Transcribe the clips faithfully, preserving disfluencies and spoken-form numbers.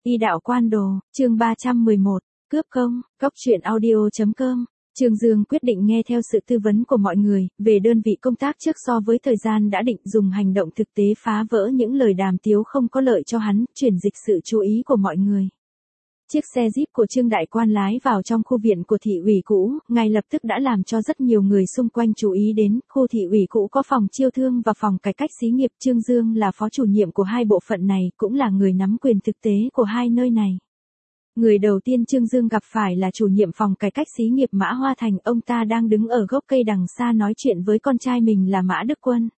Y đạo quan đồ, chương ba trăm mười một, cướp công, góc truyện audio chấm com. Trương Dương quyết định nghe theo sự tư vấn của mọi người, về đơn vị công tác trước so với thời gian đã định dùng hành động thực tế phá vỡ những lời đàm tiếu không có lợi cho hắn, chuyển dịch sự chú ý của mọi người. Chiếc xe Jeep của Trương Đại Quan lái vào trong khu viện của thị ủy cũ, ngay lập tức đã làm cho rất nhiều người xung quanh chú ý đến. Khu thị ủy cũ có phòng chiêu thương và phòng cải cách xí nghiệp. Trương Dương là phó chủ nhiệm của hai bộ phận này, cũng là người nắm quyền thực tế của hai nơi này. Người đầu tiên Trương Dương gặp phải là chủ nhiệm phòng cải cách xí nghiệp Mã Hoa Thành. Ông ta đang đứng ở gốc cây đằng xa nói chuyện với con trai mình là Mã Đức Quân.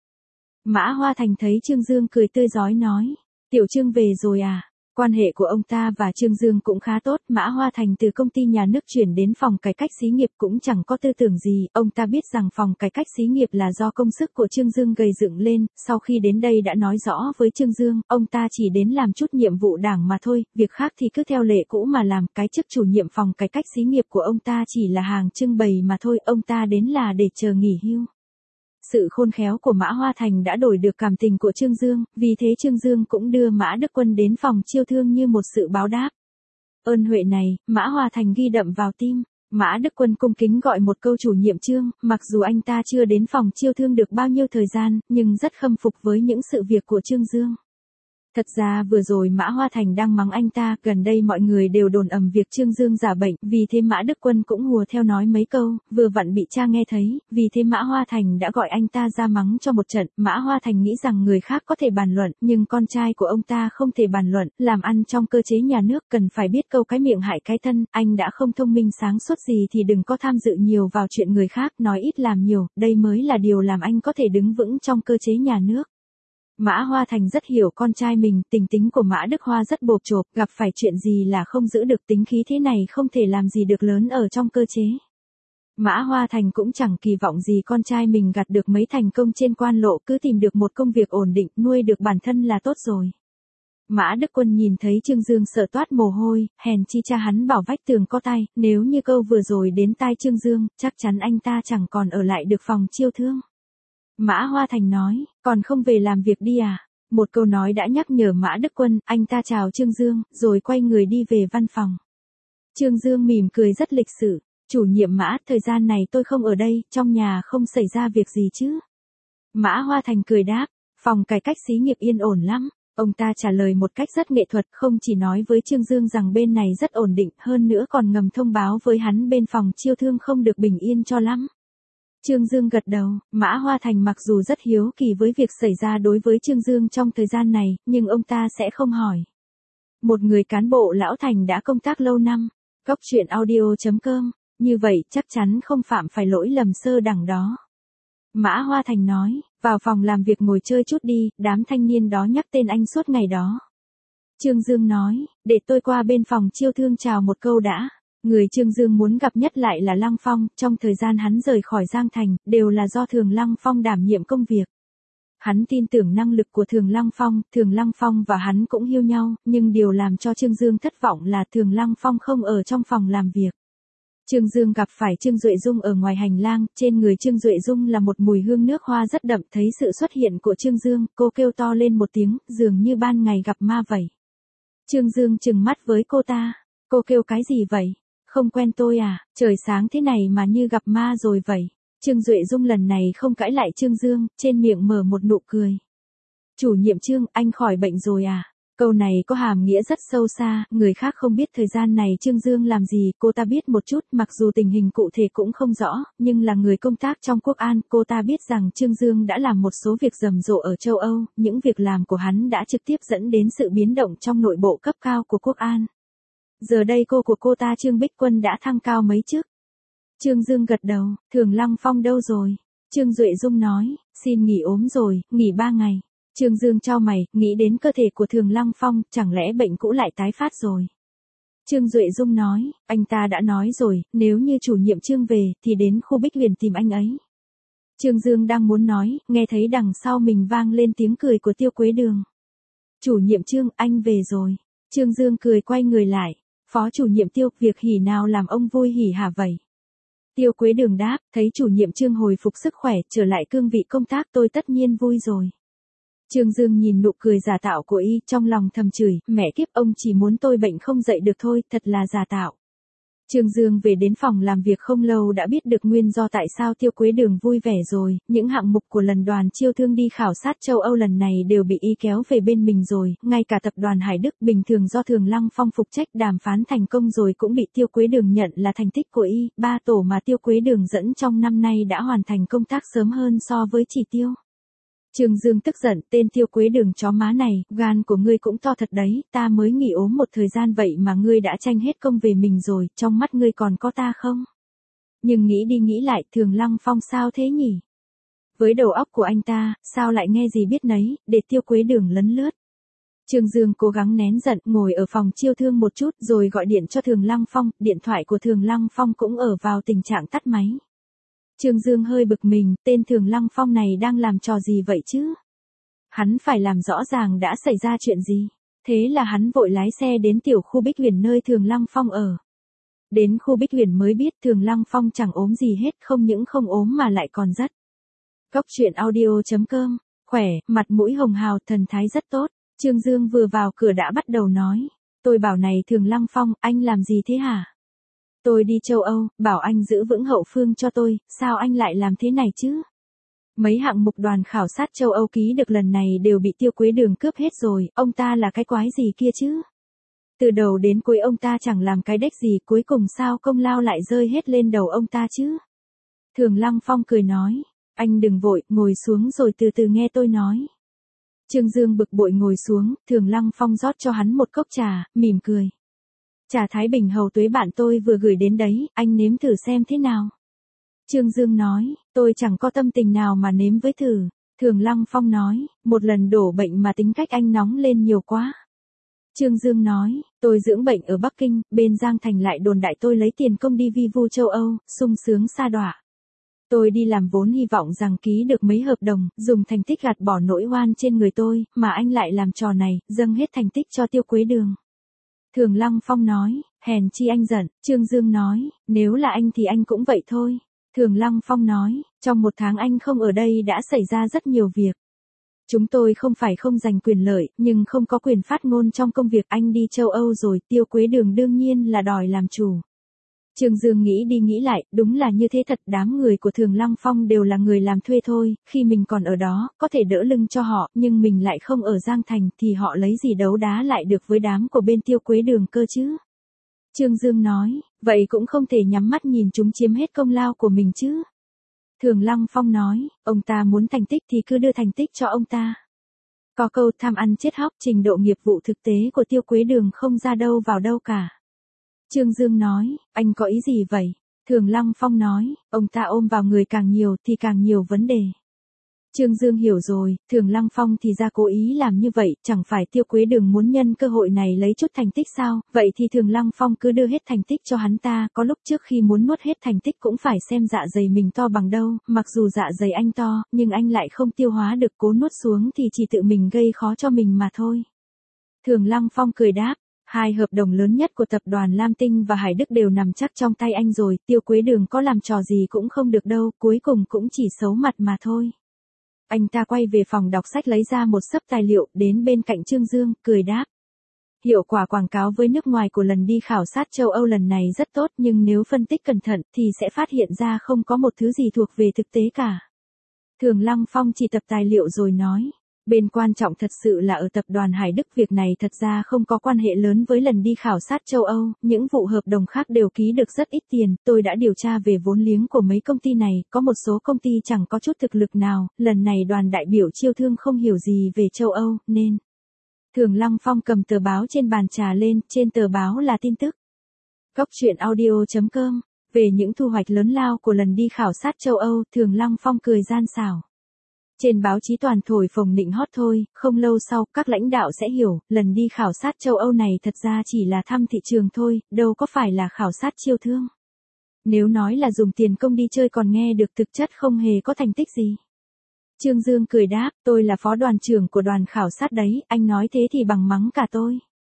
Mã Hoa Thành thấy Trương Dương cười tươi rói nói, Tiểu Trương về rồi à? Quan hệ của ông ta và Trương Dương cũng khá tốt. Mã Hoa Thành từ công ty nhà nước chuyển đến phòng cải cách xí nghiệp cũng chẳng có tư tưởng gì. Ông ta biết rằng phòng cải cách xí nghiệp là do công sức của Trương Dương gây dựng lên. Sau khi đến đây đã nói rõ với Trương Dương, ông ta chỉ đến làm chút nhiệm vụ đảng mà thôi, việc khác thì cứ theo lệ cũ mà làm. Cái chức chủ nhiệm phòng cải cách xí nghiệp của ông ta chỉ là hàng trưng bày mà thôi, ông ta đến là để chờ nghỉ hưu. Sự khôn khéo của Mã Hoa Thành đã đổi được cảm tình của Trương Dương, vì thế Trương Dương cũng đưa Mã Đức Quân đến phòng chiêu thương như một sự báo đáp. Ơn huệ này, Mã Hoa Thành ghi đậm vào tim. Mã Đức Quân cung kính gọi một câu chủ nhiệm Trương, mặc dù anh ta chưa đến phòng chiêu thương được bao nhiêu thời gian, nhưng rất khâm phục với những sự việc của Trương Dương. Thật ra vừa rồi Mã Hoa Thành đang mắng anh ta, gần đây mọi người đều đồn ầm việc Trương Dương giả bệnh, vì thế Mã Đức Quân cũng hùa theo nói mấy câu, vừa vặn bị cha nghe thấy, vì thế Mã Hoa Thành đã gọi anh ta ra mắng cho một trận. Mã Hoa Thành nghĩ rằng người khác có thể bàn luận, nhưng con trai của ông ta không thể bàn luận, làm ăn trong cơ chế nhà nước cần phải biết câu cái miệng hại cái thân, anh đã không thông minh sáng suốt gì thì đừng có tham dự nhiều vào chuyện người khác, nói ít làm nhiều, đây mới là điều làm anh có thể đứng vững trong cơ chế nhà nước. Mã Hoa Thành rất hiểu con trai mình, tình tính của Mã Đức Hoa rất bộp chộp, gặp phải chuyện gì là không giữ được tính khí thế này không thể làm gì được lớn ở trong cơ chế. Mã Hoa Thành cũng chẳng kỳ vọng gì con trai mình gặt được mấy thành công trên quan lộ, cứ tìm được một công việc ổn định, nuôi được bản thân là tốt rồi. Mã Đức Quân nhìn thấy Trương Dương sợ toát mồ hôi, hèn chi cha hắn bảo vách tường có tai, nếu như câu vừa rồi đến tai Trương Dương, chắc chắn anh ta chẳng còn ở lại được phòng chiêu thương. Mã Hoa Thành nói, còn không về làm việc đi à? Một câu nói đã nhắc nhở Mã Đức Quân, anh ta chào Trương Dương, rồi quay người đi về văn phòng. Trương Dương mỉm cười rất lịch sự, chủ nhiệm Mã, thời gian này tôi không ở đây, trong nhà không xảy ra việc gì chứ? Mã Hoa Thành cười đáp, phòng cải cách xí nghiệp yên ổn lắm. Ông ta trả lời một cách rất nghệ thuật, không chỉ nói với Trương Dương rằng bên này rất ổn định, hơn nữa còn ngầm thông báo với hắn bên phòng chiêu thương không được bình yên cho lắm. Trương Dương gật đầu. Mã Hoa Thành mặc dù rất hiếu kỳ với việc xảy ra đối với Trương Dương trong thời gian này, nhưng ông ta sẽ không hỏi. Một người cán bộ lão thành đã công tác lâu năm, góc truyện audio chấm com, như vậy chắc chắn không phạm phải lỗi lầm sơ đẳng đó. Mã Hoa Thành nói, vào phòng làm việc ngồi chơi chút đi, đám thanh niên đó nhắc tên anh suốt ngày đó. Trương Dương nói, để tôi qua bên phòng chiêu thương chào một câu đã. Người Trương Dương muốn gặp nhất lại là Lăng Phong, trong thời gian hắn rời khỏi Giang Thành, đều là do Thường Lăng Phong đảm nhiệm công việc. Hắn tin tưởng năng lực của Thường Lăng Phong, Thường Lăng Phong và hắn cũng hiêu nhau, nhưng điều làm cho Trương Dương thất vọng là Thường Lăng Phong không ở trong phòng làm việc. Trương Dương gặp phải Trương Duệ Dung ở ngoài hành lang, trên người Trương Duệ Dung là một mùi hương nước hoa rất đậm, thấy sự xuất hiện của Trương Dương, cô kêu to lên một tiếng, dường như ban ngày gặp ma vậy. Trương Dương trừng mắt với cô ta, cô kêu cái gì vậy? Không quen tôi à, trời sáng thế này mà như gặp ma rồi vậy. Trương Duệ Dung lần này không cãi lại Trương Dương, trên miệng mở một nụ cười. Chủ nhiệm Trương, anh khỏi bệnh rồi à? Câu này có hàm nghĩa rất sâu xa, người khác không biết thời gian này Trương Dương làm gì, cô ta biết một chút, mặc dù tình hình cụ thể cũng không rõ, nhưng là người công tác trong Quốc An, cô ta biết rằng Trương Dương đã làm một số việc rầm rộ ở châu Âu, những việc làm của hắn đã trực tiếp dẫn đến sự biến động trong nội bộ cấp cao của Quốc An. Giờ đây cô của cô ta Trương Bích Quân đã thăng cao mấy chức. Trương Dương gật đầu, Thường Lăng Phong đâu rồi? Trương Duệ Dung nói, xin nghỉ ốm rồi, nghỉ ba ngày. Trương Dương chau mày, nghĩ đến cơ thể của Thường Lăng Phong, chẳng lẽ bệnh cũ lại tái phát rồi? Trương Duệ Dung nói, anh ta đã nói rồi, nếu như chủ nhiệm Trương về, thì đến khu Bích Huyền tìm anh ấy. Trương Dương đang muốn nói, nghe thấy đằng sau mình vang lên tiếng cười của Tiêu Quế Đường. Chủ nhiệm Trương, anh về rồi. Trương Dương cười quay người lại. Phó chủ nhiệm Tiêu, việc hỉ nào làm ông vui hỉ hả vậy? Tiêu Quế Đường đáp, thấy chủ nhiệm Trương hồi phục sức khỏe, trở lại cương vị công tác tôi tất nhiên vui rồi. Trương Dương nhìn nụ cười giả tạo của y, trong lòng thầm chửi, mẹ kiếp, ông chỉ muốn tôi bệnh không dậy được thôi, thật là giả tạo. Trương Dương về đến phòng làm việc không lâu đã biết được nguyên do tại sao Tiêu Quế Đường vui vẻ rồi, những hạng mục của lần đoàn chiêu thương đi khảo sát châu Âu lần này đều bị y kéo về bên mình rồi, ngay cả tập đoàn Hải Đức bình thường do Thường Lăng Phong phụ trách đàm phán thành công rồi cũng bị Tiêu Quế Đường nhận là thành tích của y, ba tổ mà Tiêu Quế Đường dẫn trong năm nay đã hoàn thành công tác sớm hơn so với chỉ tiêu. Trương Dương tức giận, tên Tiêu Quế Đường chó má này, gan của ngươi cũng to thật đấy, ta mới nghỉ ốm một thời gian vậy mà ngươi đã tranh hết công về mình rồi, trong mắt ngươi còn có ta không? Nhưng nghĩ đi nghĩ lại, Thường Lăng Phong sao thế nhỉ? Với đầu óc của anh ta, sao lại nghe gì biết nấy, để Tiêu Quế Đường lấn lướt. Trương Dương cố gắng nén giận, ngồi ở phòng chiêu thương một chút rồi gọi điện cho Thường Lăng Phong, điện thoại của Thường Lăng Phong cũng ở vào tình trạng tắt máy. Trương Dương hơi bực mình, tên Thường Lăng Phong này đang làm trò gì vậy chứ? Hắn phải làm rõ ràng đã xảy ra chuyện gì. Thế là hắn vội lái xe đến tiểu khu Bích Huyền nơi Thường Lăng Phong ở. Đến khu Bích Huyền mới biết Thường Lăng Phong chẳng ốm gì hết, không những không ốm mà lại còn rất. Cốc truyện audio chấm com, khỏe, mặt mũi hồng hào, thần thái rất tốt. Trương Dương vừa vào cửa đã bắt đầu nói. Tôi bảo này Thường Lăng Phong, anh làm gì thế hả? Tôi đi châu Âu, bảo anh giữ vững hậu phương cho tôi, sao anh lại làm thế này chứ? Mấy hạng mục đoàn khảo sát châu Âu ký được lần này đều bị Tiêu Quế Đường cướp hết rồi, ông ta là cái quái gì kia chứ? Từ đầu đến cuối ông ta chẳng làm cái đếch gì, cuối cùng sao công lao lại rơi hết lên đầu ông ta chứ? Thường Lăng Phong cười nói, anh đừng vội, ngồi xuống rồi từ từ nghe tôi nói. Trương Dương bực bội ngồi xuống, Thường Lăng Phong rót cho hắn một cốc trà, mỉm cười. Trà Thái Bình hầu tuế bạn tôi vừa gửi đến đấy, anh nếm thử xem thế nào. Trương Dương nói, tôi chẳng có tâm tình nào mà nếm với thử. Thường Lăng Phong nói, một lần đổ bệnh mà tính cách anh nóng lên nhiều quá. Trương Dương nói, tôi dưỡng bệnh ở Bắc Kinh, bên Giang Thành lại đồn đại tôi lấy tiền công đi vi vu châu Âu, sung sướng sa đọa. Tôi đi làm vốn hy vọng rằng ký được mấy hợp đồng, dùng thành tích gạt bỏ nỗi oan trên người tôi, mà anh lại làm trò này, dâng hết thành tích cho Tiêu Quế Đường. Thường Lăng Phong nói, hèn chi anh giận. Trương Dương nói, nếu là anh thì anh cũng vậy thôi. Thường Lăng Phong nói, trong một tháng anh không ở đây đã xảy ra rất nhiều việc. Chúng tôi không phải không giành quyền lợi, nhưng không có quyền phát ngôn trong công việc. Anh đi châu Âu rồi, Tiêu Quế Đường đương nhiên là đòi làm chủ. Trương Dương nghĩ đi nghĩ lại, đúng là như thế thật, đám người của Thường Lăng Phong đều là người làm thuê thôi, khi mình còn ở đó, có thể đỡ lưng cho họ, nhưng mình lại không ở Giang Thành, thì họ lấy gì đấu đá lại được với đám của bên Tiêu Quế Đường cơ chứ? Trương Dương nói, vậy cũng không thể nhắm mắt nhìn chúng chiếm hết công lao của mình chứ? Thường Lăng Phong nói, ông ta muốn thành tích thì cứ đưa thành tích cho ông ta. Có câu tham ăn chết hóc, trình độ nghiệp vụ thực tế của Tiêu Quế Đường không ra đâu vào đâu cả. Trương Dương nói, anh có ý gì vậy? Thường Lăng Phong nói, ông ta ôm vào người càng nhiều thì càng nhiều vấn đề. Trương Dương hiểu rồi, Thường Lăng Phong thì ra cố ý làm như vậy, chẳng phải Tiêu Quế Đường muốn nhân cơ hội này lấy chút thành tích sao, vậy thì Thường Lăng Phong cứ đưa hết thành tích cho hắn ta, có lúc trước khi muốn nuốt hết thành tích cũng phải xem dạ dày mình to bằng đâu, mặc dù dạ dày anh to, nhưng anh lại không tiêu hóa được, cố nuốt xuống thì chỉ tự mình gây khó cho mình mà thôi. Thường Lăng Phong cười đáp. Hai hợp đồng lớn nhất của tập đoàn Lam Tinh và Hải Đức đều nằm chắc trong tay anh rồi, Tiêu Quế Đường có làm trò gì cũng không được đâu, cuối cùng cũng chỉ xấu mặt mà thôi. Anh ta quay về phòng đọc sách lấy ra một xấp tài liệu, đến bên cạnh Trương Dương, cười đáp. Hiệu quả quảng cáo với nước ngoài của lần đi khảo sát châu Âu lần này rất tốt, nhưng nếu phân tích cẩn thận thì sẽ phát hiện ra không có một thứ gì thuộc về thực tế cả. Thường Lăng Phong chỉ tập tài liệu rồi nói. Bên quan trọng thật sự là ở tập đoàn Hải Đức, việc này thật ra không có quan hệ lớn với lần đi khảo sát châu Âu, những vụ hợp đồng khác đều ký được rất ít tiền, tôi đã điều tra về vốn liếng của mấy công ty này, có một số công ty chẳng có chút thực lực nào, lần này đoàn đại biểu chiêu thương không hiểu gì về châu Âu, nên. Thường Lăng Phong cầm tờ báo trên bàn trà lên, trên tờ báo là tin tức. Cốc truyện audio chấm com, về những thu hoạch lớn lao của lần đi khảo sát châu Âu, Thường Lăng Phong cười gian xảo. Trên báo chí toàn thổi phồng nịnh hót thôi, không lâu sau, các lãnh đạo sẽ hiểu, lần đi khảo sát châu Âu này thật ra chỉ là thăm thị trường thôi, đâu có phải là khảo sát chiêu thương. Nếu nói là dùng tiền công đi chơi còn nghe được, thực chất không hề có thành tích gì. Trương Dương cười đáp, tôi là phó đoàn trưởng của đoàn khảo sát đấy, anh nói thế thì bằng mắng cả tôi.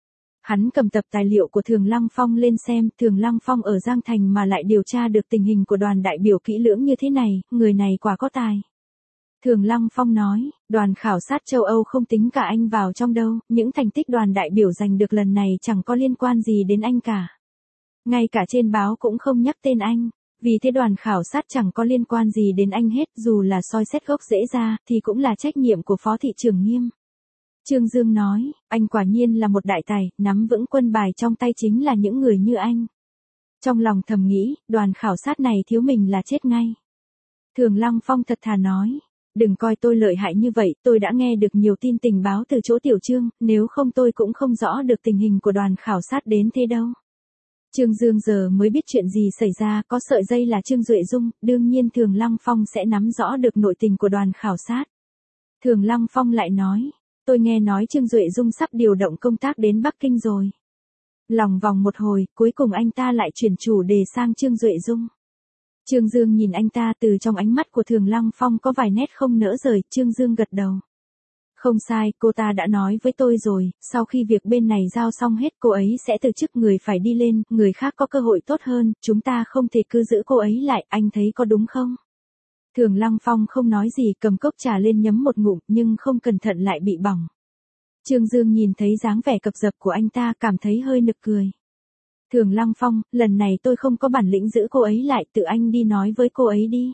Hắn cầm tập tài liệu của Thường Lăng Phong lên xem, Thường Lăng Phong ở Giang Thành mà lại điều tra được tình hình của đoàn đại biểu kỹ lưỡng như thế này, người này quả có tài. Thường Lăng Phong nói, đoàn khảo sát châu Âu không tính cả anh vào trong đâu, những thành tích đoàn đại biểu giành được lần này chẳng có liên quan gì đến anh cả. Ngay cả trên báo cũng không nhắc tên anh, vì thế đoàn khảo sát chẳng có liên quan gì đến anh hết, dù là soi xét gốc rễ ra, thì cũng là trách nhiệm của Phó Thị trưởng Nghiêm. Trương Dương nói, anh quả nhiên là một đại tài, nắm vững quân bài trong tay chính là những người như anh. Trong lòng thầm nghĩ, đoàn khảo sát này thiếu mình là chết ngay. Thường Lăng Phong thật thà nói, đừng coi tôi lợi hại như vậy, tôi đã nghe được nhiều tin tình báo từ chỗ Tiểu Trương, nếu không tôi cũng không rõ được tình hình của đoàn khảo sát đến thế đâu. Trương Dương giờ mới biết chuyện gì xảy ra, có sợi dây là Trương Duệ Dung, đương nhiên Thường Lăng Phong sẽ nắm rõ được nội tình của đoàn khảo sát. Thường Lăng Phong lại nói, tôi nghe nói Trương Duệ Dung sắp điều động công tác đến Bắc Kinh rồi. Lòng vòng một hồi, cuối cùng anh ta lại chuyển chủ đề sang Trương Duệ Dung. Trương Dương nhìn anh ta, từ trong ánh mắt của Thường Lăng Phong có vài nét không nỡ rời, Trương Dương gật đầu. Không sai, cô ta đã nói với tôi rồi, sau khi việc bên này giao xong hết cô ấy sẽ từ chức, người phải đi lên, người khác có cơ hội tốt hơn, chúng ta không thể cứ giữ cô ấy lại, anh thấy có đúng không? Thường Lăng Phong không nói gì, cầm cốc trà lên nhấm một ngụm, nhưng không cẩn thận lại bị bỏng. Trương Dương nhìn thấy dáng vẻ cập dập của anh ta, cảm thấy hơi nực cười. Thường Lăng Phong, lần này tôi không có bản lĩnh giữ cô ấy lại, tự anh đi nói với cô ấy đi.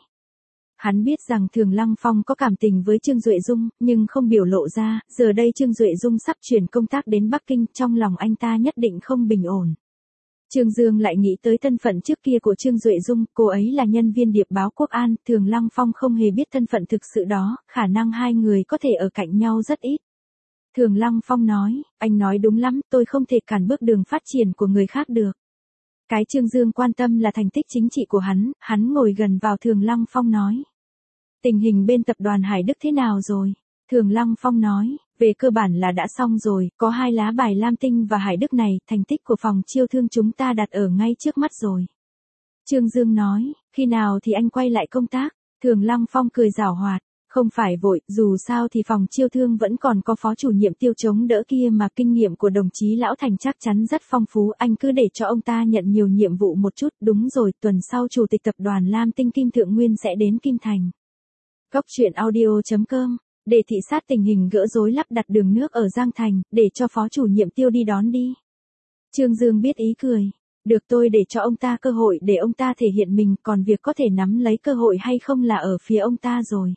Hắn biết rằng Thường Lăng Phong có cảm tình với Trương Duệ Dung, nhưng không biểu lộ ra, giờ đây Trương Duệ Dung sắp chuyển công tác đến Bắc Kinh, trong lòng anh ta nhất định không bình ổn. Trương Dương lại nghĩ tới thân phận trước kia của Trương Duệ Dung, cô ấy là nhân viên điệp báo Quốc An, Thường Lăng Phong không hề biết thân phận thực sự đó, khả năng hai người có thể ở cạnh nhau rất ít. Thường Lăng Phong nói, anh nói đúng lắm, tôi không thể cản bước đường phát triển của người khác được. Cái Trương Dương quan tâm là thành tích chính trị của hắn, hắn ngồi gần vào Thường Lăng Phong nói. Tình hình bên tập đoàn Hải Đức thế nào rồi? Thường Lăng Phong nói, về cơ bản là đã xong rồi, có hai lá bài Lam Tinh và Hải Đức này, thành tích của phòng chiêu thương chúng ta đặt ở ngay trước mắt rồi. Trương Dương nói, khi nào thì anh quay lại công tác? Thường Lăng Phong cười giảo hoạt, không phải vội, dù sao thì phòng chiêu thương vẫn còn có phó chủ nhiệm Tiêu chống đỡ kia mà, kinh nghiệm của đồng chí Lão Thành chắc chắn rất phong phú, anh cứ để cho ông ta nhận nhiều nhiệm vụ một chút, đúng rồi, tuần sau chủ tịch tập đoàn Lam Tinh Kim Thượng Nguyên sẽ đến Kim Thành. Góc truyện audio chấm com, để thị sát tình hình gỡ rối lắp đặt đường nước ở Giang Thành, để cho phó chủ nhiệm Tiêu đi đón đi. Trương Dương biết ý cười. Được, tôi để cho ông ta cơ hội để ông ta thể hiện mình, còn việc có thể nắm lấy cơ hội hay không là ở phía ông ta rồi.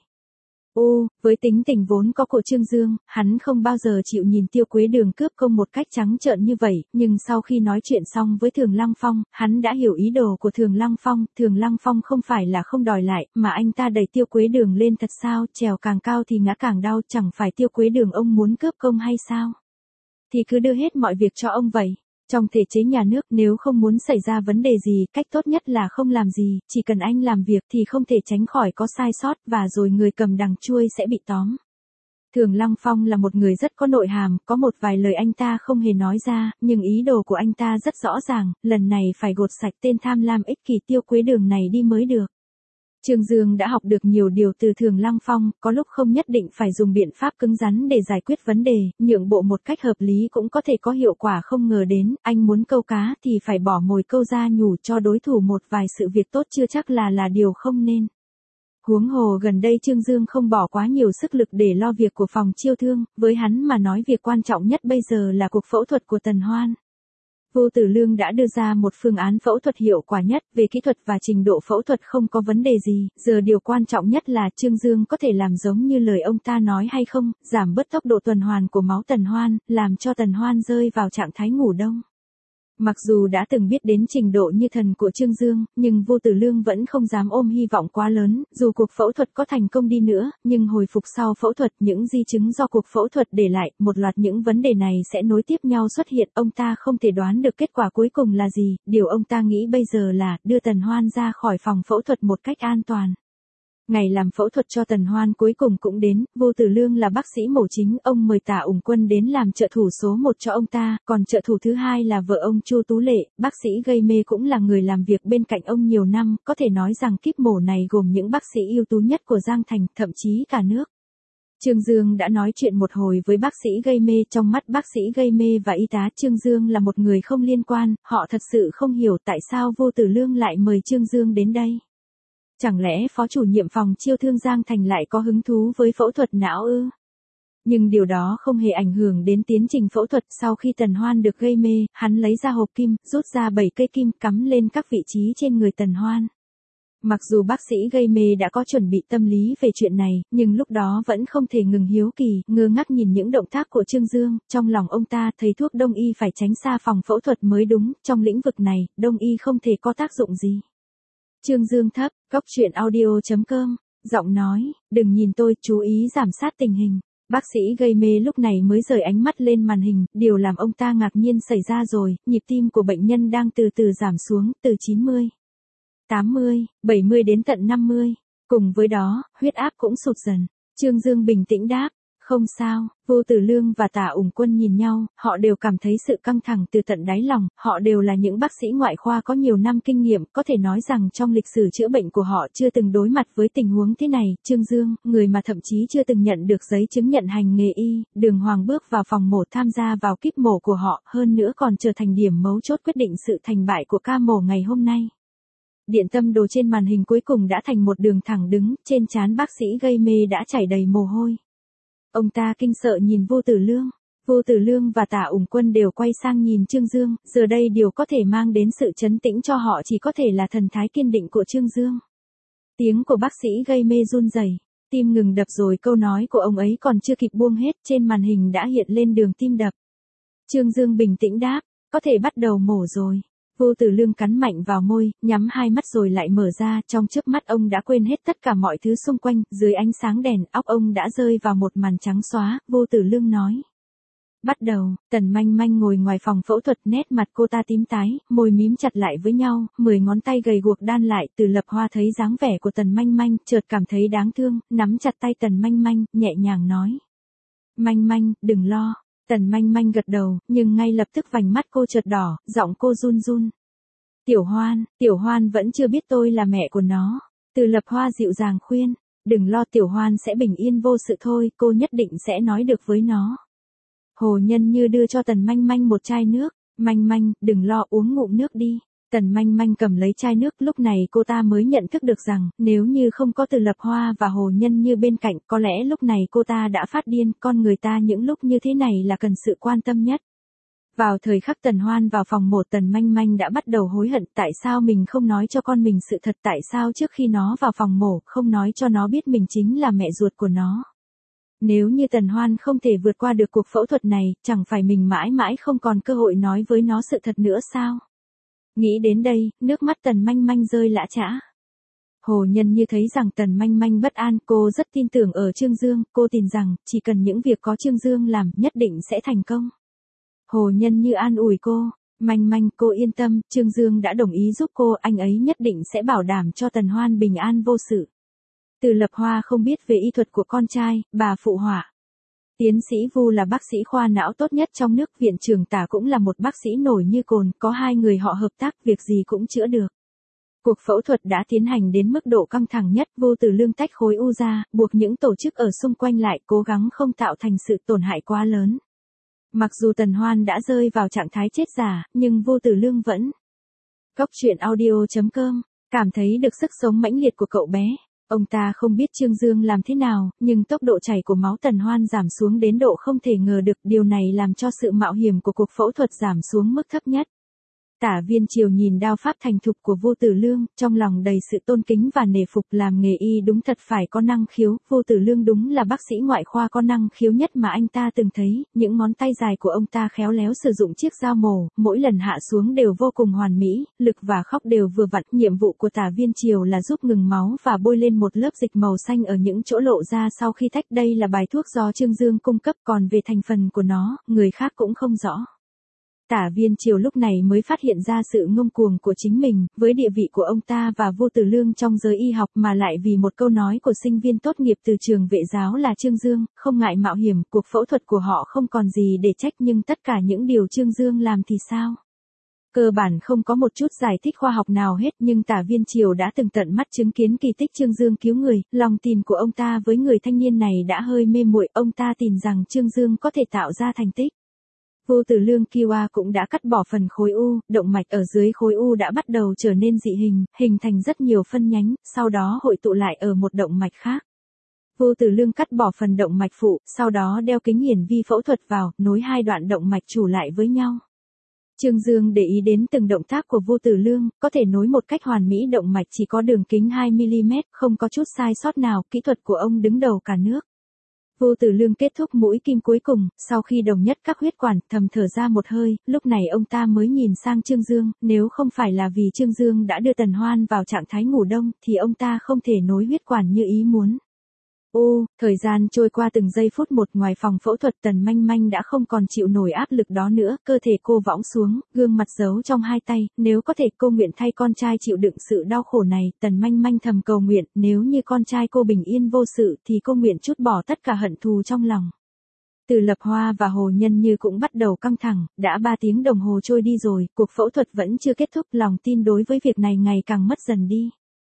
Ô, với tính tình vốn có của Trương Dương, hắn không bao giờ chịu nhìn Tiêu Quế Đường cướp công một cách trắng trợn như vậy, nhưng sau khi nói chuyện xong với Thường Lăng Phong, hắn đã hiểu ý đồ của Thường Lăng Phong, Thường Lăng Phong không phải là không đòi lại, mà anh ta đẩy Tiêu Quế Đường lên thật sao, trèo càng cao thì ngã càng đau, chẳng phải Tiêu Quế Đường ông muốn cướp công hay sao? Thì cứ đưa hết mọi việc cho ông vậy. Trong thể chế nhà nước, nếu không muốn xảy ra vấn đề gì, cách tốt nhất là không làm gì, chỉ cần anh làm việc thì không thể tránh khỏi có sai sót, và rồi người cầm đằng chuôi sẽ bị tóm. Thường Lăng Phong là một người rất có nội hàm, có một vài lời anh ta không hề nói ra, nhưng ý đồ của anh ta rất rõ ràng, lần này phải gột sạch tên tham lam ích kỷ Tiêu Quế Đường này đi mới được. Trương Dương đã học được nhiều điều từ Thường Lăng Phong, có lúc không nhất định phải dùng biện pháp cứng rắn để giải quyết vấn đề, nhượng bộ một cách hợp lý cũng có thể có hiệu quả không ngờ đến, anh muốn câu cá thì phải bỏ mồi câu ra nhủ cho đối thủ một vài sự việc tốt chưa chắc là là điều không nên. Huống hồ gần đây Trương Dương không bỏ quá nhiều sức lực để lo việc của phòng chiêu thương, với hắn mà nói việc quan trọng nhất bây giờ là cuộc phẫu thuật của Tần Hoan. Vô Tử Lương đã đưa ra một phương án phẫu thuật hiệu quả nhất, về kỹ thuật và trình độ phẫu thuật không có vấn đề gì, giờ điều quan trọng nhất là Trương Dương có thể làm giống như lời ông ta nói hay không, giảm bớt tốc độ tuần hoàn của máu Tần Hoan, làm cho Tần Hoan rơi vào trạng thái ngủ đông. Mặc dù đã từng biết đến trình độ như thần của Trương Dương, nhưng Vô Tử Lương vẫn không dám ôm hy vọng quá lớn, dù cuộc phẫu thuật có thành công đi nữa, nhưng hồi phục sau phẫu thuật, những di chứng do cuộc phẫu thuật để lại, một loạt những vấn đề này sẽ nối tiếp nhau xuất hiện, ông ta không thể đoán được kết quả cuối cùng là gì, điều ông ta nghĩ bây giờ là, đưa Tần Hoan ra khỏi phòng phẫu thuật một cách an toàn. Ngày làm phẫu thuật cho Tần Hoan cuối cùng cũng đến, Vô Tử Lương là bác sĩ mổ chính, ông mời Tả Ủng Quân đến làm trợ thủ số một cho ông ta, còn trợ thủ thứ hai là vợ ông Chu Tú Lệ, bác sĩ gây mê cũng là người làm việc bên cạnh ông nhiều năm, có thể nói rằng kíp mổ này gồm những bác sĩ ưu tú nhất của Giang Thành, thậm chí cả nước. Trương Dương đã nói chuyện một hồi với bác sĩ gây mê, trong mắt bác sĩ gây mê và y tá Trương Dương là một người không liên quan, họ thật sự không hiểu tại sao Vô Tử Lương lại mời Trương Dương đến đây. Chẳng lẽ phó chủ nhiệm phòng chiêu thương Giang Thành lại có hứng thú với phẫu thuật não ư? Nhưng điều đó không hề ảnh hưởng đến tiến trình phẫu thuật. Sau khi Tần Hoan được gây mê, hắn lấy ra hộp kim, rút ra bảy cây kim cắm lên các vị trí trên người Tần Hoan. Mặc dù bác sĩ gây mê đã có chuẩn bị tâm lý về chuyện này, nhưng lúc đó vẫn không thể ngừng hiếu kỳ, ngơ ngác nhìn những động tác của Trương Dương. Trong lòng ông ta thấy thuốc đông y phải tránh xa phòng phẫu thuật mới đúng, trong lĩnh vực này, đông y không thể có tác dụng gì. Trương Dương thấp, góc truyện audio chấm com, giọng nói, đừng nhìn tôi, chú ý giảm sát tình hình. Bác sĩ gây mê lúc này mới rời ánh mắt lên màn hình, điều làm ông ta ngạc nhiên xảy ra rồi, nhịp tim của bệnh nhân đang từ từ giảm xuống, từ chín mươi, tám mươi, bảy mươi đến tận năm mươi. Cùng với đó, huyết áp cũng sụt dần. Trương Dương bình tĩnh đáp, không sao. Vô Tử Lương và Tả Ủng Quân nhìn nhau, họ đều cảm thấy sự căng thẳng từ tận đáy lòng, họ đều là những bác sĩ ngoại khoa có nhiều năm kinh nghiệm, có thể nói rằng trong lịch sử chữa bệnh của họ chưa từng đối mặt với tình huống thế này. Trương Dương, người mà thậm chí chưa từng nhận được giấy chứng nhận hành nghề y, đường hoàng bước vào phòng mổ tham gia vào kíp mổ của họ, hơn nữa còn trở thành điểm mấu chốt quyết định sự thành bại của ca mổ ngày hôm nay. Điện tâm đồ trên màn hình cuối cùng đã thành một đường thẳng đứng, trên trán bác sĩ gây mê đã chảy đầy mồ hôi. Ông ta kinh sợ nhìn Vô Tử Lương. Vô Tử Lương và Tả Ủng Quân đều quay sang nhìn Trương Dương, giờ đây điều có thể mang đến sự chấn tĩnh cho họ chỉ có thể là thần thái kiên định của Trương Dương. Tiếng của bác sĩ gây mê run rẩy, tim ngừng đập rồi, câu nói của ông ấy còn chưa kịp buông hết, trên màn hình đã hiện lên đường tim đập. Trương Dương bình tĩnh đáp, có thể bắt đầu mổ rồi. Vô Tử Lương cắn mạnh vào môi, nhắm hai mắt rồi lại mở ra, trong chớp mắt ông đã quên hết tất cả mọi thứ xung quanh, dưới ánh sáng đèn, óc ông đã rơi vào một màn trắng xóa. Vô Tử Lương nói, bắt đầu. Tần Manh Manh ngồi ngoài phòng phẫu thuật, nét mặt cô ta tím tái, môi mím chặt lại với nhau, mười ngón tay gầy guộc đan lại. Từ Lập Hoa thấy dáng vẻ của Tần Manh Manh, chợt cảm thấy đáng thương, nắm chặt tay Tần Manh Manh, nhẹ nhàng nói, Manh Manh, đừng lo. Tần Manh Manh gật đầu, nhưng ngay lập tức vành mắt cô chợt đỏ, giọng cô run run. Tiểu Hoan, Tiểu Hoan vẫn chưa biết tôi là mẹ của nó. Từ Lập Hoa dịu dàng khuyên, đừng lo, Tiểu Hoan sẽ bình yên vô sự thôi, cô nhất định sẽ nói được với nó. Hồ Nhân Như đưa cho Tần Manh Manh một chai nước, Manh Manh, đừng lo, uống ngụm nước đi. Tần Manh Manh cầm lấy chai nước, lúc này cô ta mới nhận thức được rằng, nếu như không có Từ Lập Hoa và Hồ Nhân Như bên cạnh, có lẽ lúc này cô ta đã phát điên. Con người ta những lúc như thế này là cần sự quan tâm nhất. Vào thời khắc Tần Hoan vào phòng mổ, Tần Manh Manh đã bắt đầu hối hận, tại sao mình không nói cho con mình sự thật, tại sao trước khi nó vào phòng mổ, không nói cho nó biết mình chính là mẹ ruột của nó. Nếu như Tần Hoan không thể vượt qua được cuộc phẫu thuật này, chẳng phải mình mãi mãi không còn cơ hội nói với nó sự thật nữa sao? Nghĩ đến đây, nước mắt Tần Manh Manh rơi lã chã. Hồ Nhân Như thấy rằng Tần Manh Manh bất an, cô rất tin tưởng ở Trương Dương, cô tin rằng, chỉ cần những việc có Trương Dương làm, nhất định sẽ thành công. Hồ Nhân Như an ủi cô, Manh Manh, cô yên tâm, Trương Dương đã đồng ý giúp cô, anh ấy nhất định sẽ bảo đảm cho Tần Hoan bình an vô sự. Từ Lập Hoa không biết về y thuật của con trai, bà phụ họa. Tiến sĩ Vu là bác sĩ khoa não tốt nhất trong nước, viện trưởng Tả cũng là một bác sĩ nổi như cồn, có hai người họ hợp tác, việc gì cũng chữa được. Cuộc phẫu thuật đã tiến hành đến mức độ căng thẳng nhất, Vô Tử Lương tách khối u ra, buộc những tổ chức ở xung quanh lại, cố gắng không tạo thành sự tổn hại quá lớn. Mặc dù Tần Hoan đã rơi vào trạng thái chết giả, nhưng Vô Tử Lương vẫn. Góc truyện audio chấm com, cảm thấy được sức sống mãnh liệt của cậu bé. Ông ta không biết Trương Dương làm thế nào, nhưng tốc độ chảy của máu Tần Hoan giảm xuống đến độ không thể ngờ được, điều này làm cho sự mạo hiểm của cuộc phẫu thuật giảm xuống mức thấp nhất. Tả Viên Triều nhìn đao pháp thành thục của Vô Tử Lương, trong lòng đầy sự tôn kính và nể phục, làm nghề y đúng thật phải có năng khiếu, Vô Tử Lương đúng là bác sĩ ngoại khoa có năng khiếu nhất mà anh ta từng thấy, những ngón tay dài của ông ta khéo léo sử dụng chiếc dao mổ, mỗi lần hạ xuống đều vô cùng hoàn mỹ, lực và khóc đều vừa vặn. Nhiệm vụ của Tả Viên Triều là giúp ngừng máu và bôi lên một lớp dịch màu xanh ở những chỗ lộ ra sau khi tách, đây là bài thuốc do Trương Dương cung cấp, còn về thành phần của nó, người khác cũng không rõ. Tả Viên Triều lúc này mới phát hiện ra sự ngông cuồng của chính mình, với địa vị của ông ta và Vô Tử Lương trong giới y học, mà lại vì một câu nói của sinh viên tốt nghiệp từ trường vệ giáo là Trương Dương, không ngại mạo hiểm, cuộc phẫu thuật của họ không còn gì để trách, nhưng tất cả những điều Trương Dương làm thì sao? Cơ bản không có một chút giải thích khoa học nào hết, nhưng Tả Viên Triều đã từng tận mắt chứng kiến kỳ tích Trương Dương cứu người, lòng tin của ông ta với người thanh niên này đã hơi mê muội, ông ta tin rằng Trương Dương có thể tạo ra thành tích. Vô Tử Lương Q A cũng đã cắt bỏ phần khối u, động mạch ở dưới khối u đã bắt đầu trở nên dị hình, hình thành rất nhiều phân nhánh, sau đó hội tụ lại ở một động mạch khác. Vô Tử Lương cắt bỏ phần động mạch phụ, sau đó đeo kính hiển vi phẫu thuật vào, nối hai đoạn động mạch chủ lại với nhau. Trương Dương để ý đến từng động tác của Vô Tử Lương, có thể nối một cách hoàn mỹ động mạch chỉ có đường kính hai mi-li-mét, không có chút sai sót nào, kỹ thuật của ông đứng đầu cả nước. Vô Tử Lương kết thúc mũi kim cuối cùng, sau khi đồng nhất các huyết quản, thầm thở ra một hơi, lúc này ông ta mới nhìn sang Trương Dương, nếu không phải là vì Trương Dương đã đưa Tần Hoan vào trạng thái ngủ đông, thì ông ta không thể nối huyết quản như ý muốn. Ô, thời gian trôi qua từng giây phút một, ngoài phòng phẫu thuật Tần Manh Manh đã không còn chịu nổi áp lực đó nữa, cơ thể cô võng xuống, gương mặt giấu trong hai tay, nếu có thể cô nguyện thay con trai chịu đựng sự đau khổ này, Tần Manh Manh thầm cầu nguyện, nếu như con trai cô bình yên vô sự thì cô nguyện trút bỏ tất cả hận thù trong lòng. Từ Lập Hoa và Hồ Nhân Như cũng bắt đầu căng thẳng, đã ba tiếng đồng hồ trôi đi rồi, cuộc phẫu thuật vẫn chưa kết thúc, lòng tin đối với việc này ngày càng mất dần đi.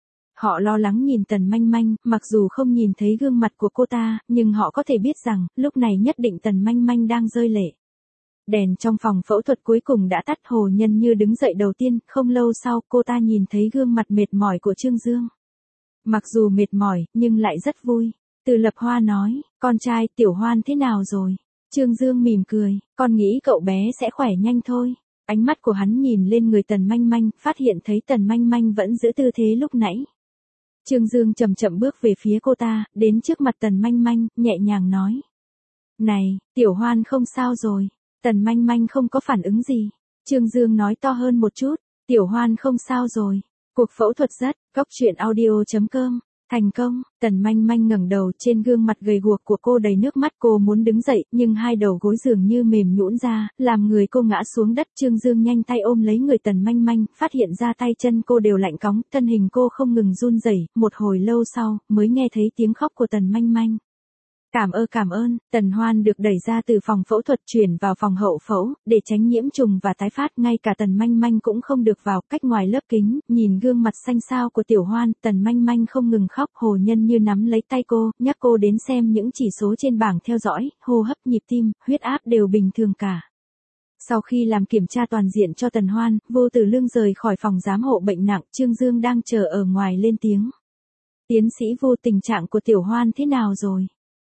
Họ lo lắng nhìn Tần Manh Manh, mặc dù không nhìn thấy gương mặt của cô ta, nhưng họ có thể biết rằng, lúc này nhất định Tần Manh Manh đang rơi lệ. Đèn trong phòng phẫu thuật cuối cùng đã tắt, Hồ Nhân Như đứng dậy đầu tiên, không lâu sau cô ta nhìn thấy gương mặt mệt mỏi của Trương Dương. Mặc dù mệt mỏi, nhưng lại rất vui. Từ Lập Hoa nói, con trai Tiểu Hoan thế nào rồi? Trương Dương mỉm cười, con nghĩ cậu bé sẽ khỏe nhanh thôi. Ánh mắt của hắn nhìn lên người Tần Manh Manh, phát hiện thấy Tần Manh Manh vẫn giữ tư thế lúc nãy. Trương Dương chậm chậm bước về phía cô ta, đến trước mặt Tần Manh Manh, nhẹ nhàng nói. Này, Tiểu Hoan không sao rồi. Tần Manh Manh không có phản ứng gì. Trương Dương nói to hơn một chút, Tiểu Hoan không sao rồi. Cuộc phẫu thuật rất, góc truyện audio chấm com. Thành công, Tần Manh Manh ngẩng đầu, trên gương mặt gầy guộc của cô đầy nước mắt, cô muốn đứng dậy, nhưng hai đầu gối dường như mềm nhũn ra, làm người cô ngã xuống đất. Trương Dương nhanh tay ôm lấy người Tần Manh Manh, phát hiện ra tay chân cô đều lạnh cóng, thân hình cô không ngừng run rẩy, một hồi lâu sau, mới nghe thấy tiếng khóc của Tần Manh Manh. Cảm ơn cảm ơn, Tần Hoan được đẩy ra từ phòng phẫu thuật chuyển vào phòng hậu phẫu, để tránh nhiễm trùng và tái phát, ngay cả Tần Manh Manh cũng không được vào, cách ngoài lớp kính, nhìn gương mặt xanh xao của Tiểu Hoan, Tần Manh Manh không ngừng khóc, Hồ Nhân Như nắm lấy tay cô, nhắc cô đến xem những chỉ số trên bảng theo dõi, hô hấp, nhịp tim, huyết áp đều bình thường cả. Sau khi làm kiểm tra toàn diện cho Tần Hoan, Vô Tử Lương rời khỏi phòng giám hộ bệnh nặng, Trương Dương đang chờ ở ngoài lên tiếng. Tiến sĩ Vô, tình trạng của Tiểu Hoan thế nào rồi?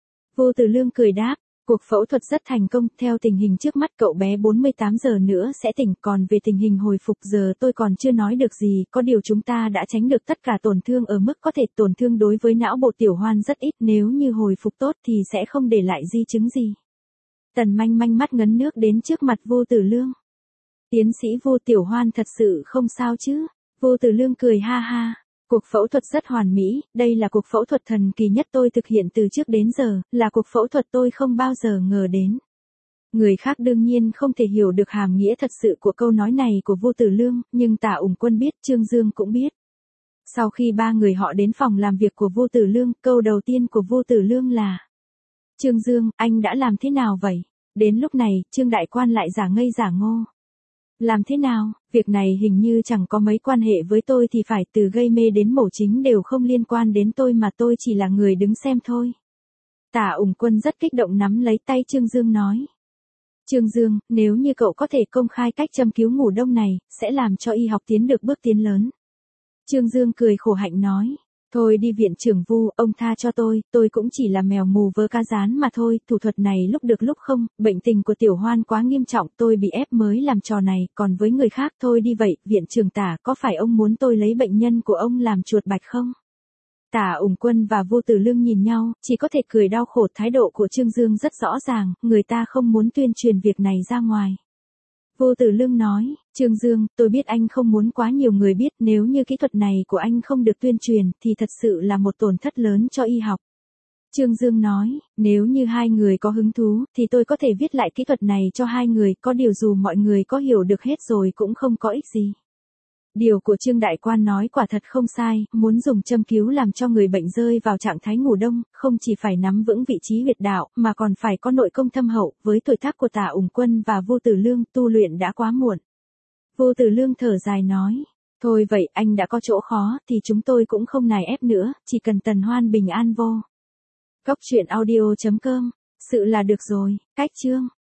Vô Tử Lương cười đáp, cuộc phẫu thuật rất thành công, theo tình hình trước mắt cậu bé bốn mươi tám giờ nữa sẽ tỉnh, còn về tình hình hồi phục giờ tôi còn chưa nói được gì, có điều chúng ta đã tránh được tất cả tổn thương ở mức có thể, tổn thương đối với não bộ Tiểu Hoan rất ít, nếu như hồi phục tốt thì sẽ không để lại di chứng gì. Tần Manh Manh mắt ngấn nước đến trước mặt Vô Tử Lương. Tiến sĩ Vô, Tiểu Hoan thật sự không sao chứ? Vô Tử Lương cười ha ha. Cuộc phẫu thuật rất hoàn mỹ, đây là cuộc phẫu thuật thần kỳ nhất tôi thực hiện từ trước đến giờ, là cuộc phẫu thuật tôi không bao giờ ngờ đến. Người khác đương nhiên không thể hiểu được hàm nghĩa thật sự của câu nói này của Vô Tử Lương, nhưng Tả Ủng Quân biết, Trương Dương cũng biết. Sau khi ba người họ đến phòng làm việc của Vô Tử Lương, câu đầu tiên của Vô Tử Lương là: Trương Dương, anh đã làm thế nào vậy? Đến lúc này, Trương Đại Quan lại giả ngây giả ngô. Làm thế nào, việc này hình như chẳng có mấy quan hệ với tôi thì phải, từ gây mê đến mổ chính đều không liên quan đến tôi mà tôi chỉ là người đứng xem thôi. Tả Ủng Quân rất kích động nắm lấy tay Trương Dương nói. Trương Dương, nếu như cậu có thể công khai cách châm cứu ngủ đông này, sẽ làm cho y học tiến được bước tiến lớn. Trương Dương cười khổ hạnh nói. Thôi đi viện trưởng Vu, ông tha cho tôi, tôi cũng chỉ là mèo mù vớ cá rán mà thôi, thủ thuật này lúc được lúc không, bệnh tình của Tiểu Hoan quá nghiêm trọng, tôi bị ép mới làm trò này, còn với người khác thôi đi vậy, viện trưởng Tả, có phải ông muốn tôi lấy bệnh nhân của ông làm chuột bạch không? Tả Ủng Quân và Vô Tử Lương nhìn nhau, chỉ có thể cười đau khổ, thái độ của Trương Dương rất rõ ràng, người ta không muốn tuyên truyền việc này ra ngoài. Vô Tử Lương nói, Trương Dương, tôi biết anh không muốn quá nhiều người biết, nếu như kỹ thuật này của anh không được tuyên truyền, thì thật sự là một tổn thất lớn cho y học. Trương Dương nói, nếu như hai người có hứng thú, thì tôi có thể viết lại kỹ thuật này cho hai người, có điều dù mọi người có hiểu được hết rồi cũng không có ích gì. Điều của Trương Đại Quan nói quả thật không sai, muốn dùng châm cứu làm cho người bệnh rơi vào trạng thái ngủ đông, không chỉ phải nắm vững vị trí huyệt đạo, mà còn phải có nội công thâm hậu, với tuổi tác của Tả Ủng Quân và Vô Tử Lương, tu luyện đã quá muộn. Vô Tử Lương thở dài nói, thôi vậy, anh đã có chỗ khó, thì chúng tôi cũng không nài ép nữa, chỉ cần Tần Hoan bình an vô. Góc truyện audio chấm com, sự là được rồi, cách chương.